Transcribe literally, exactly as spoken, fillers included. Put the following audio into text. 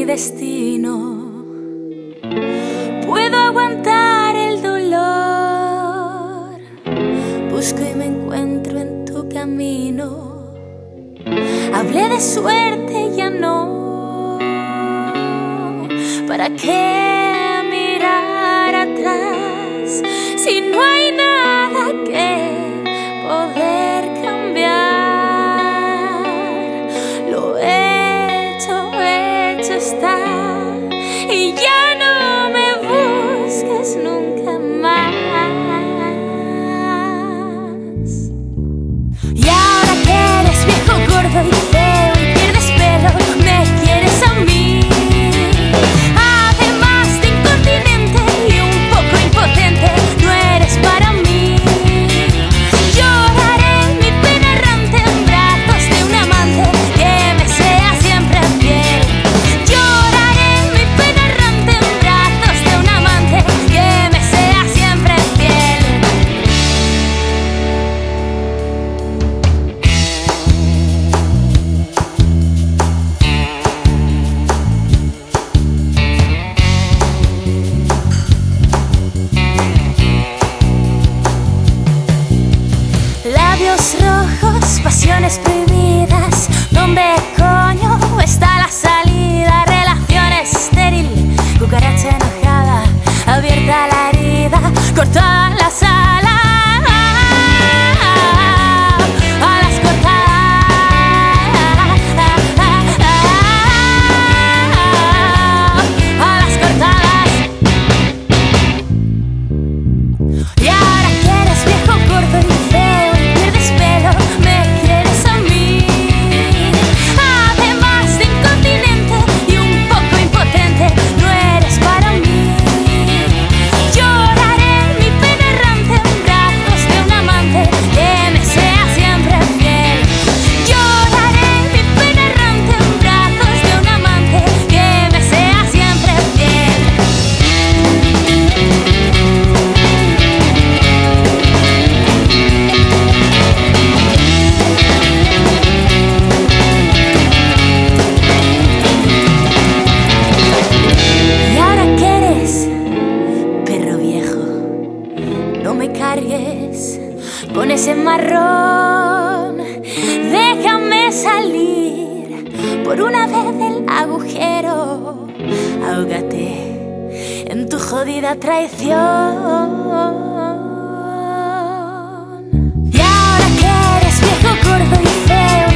destino. Puedo aguantar el dolor, busco y me encuentro en tu camino. Hablé de suerte, ya no. ¿Para qué mirar atrás si no hay nada que poder cambiar? Lo hecho, hecho está, y ya no me busques nunca más. Y ahora que eres viejo, gordo y feo y pierdes pelo, me quieres a mí. Además de incontinente y un poco impotente, no eres para mí. Lloraré mi pena errante en brazos de un amante que me sea siempre fiel. Lloraré mi pena errante en brazos de un amante que me sea siempre fiel. Labios rojos, pasiones prohibidas. ¿Dónde coño está la salida? Relación estéril, cucaracha enojada, abierta la herida, cortada las alas. Alas cortadas, alas cortadas. Y ahora que eres viejo, gordo y feo y pierdes pelo, me quieres a mí. Además de incontinente y un poco impotente, no eres para mí. Lloraré mi pena errante en brazos de un amante que me sea siempre fiel. Lloraré mi pena errante en brazos de un amante que me sea siempre fiel. Y ahora que eres perro viejo, no me cargues con ese marrón. Déjame salir por una vez del agujero. Ahógate en tu jodida traición. Y ahora que eres viejo, gordo y feo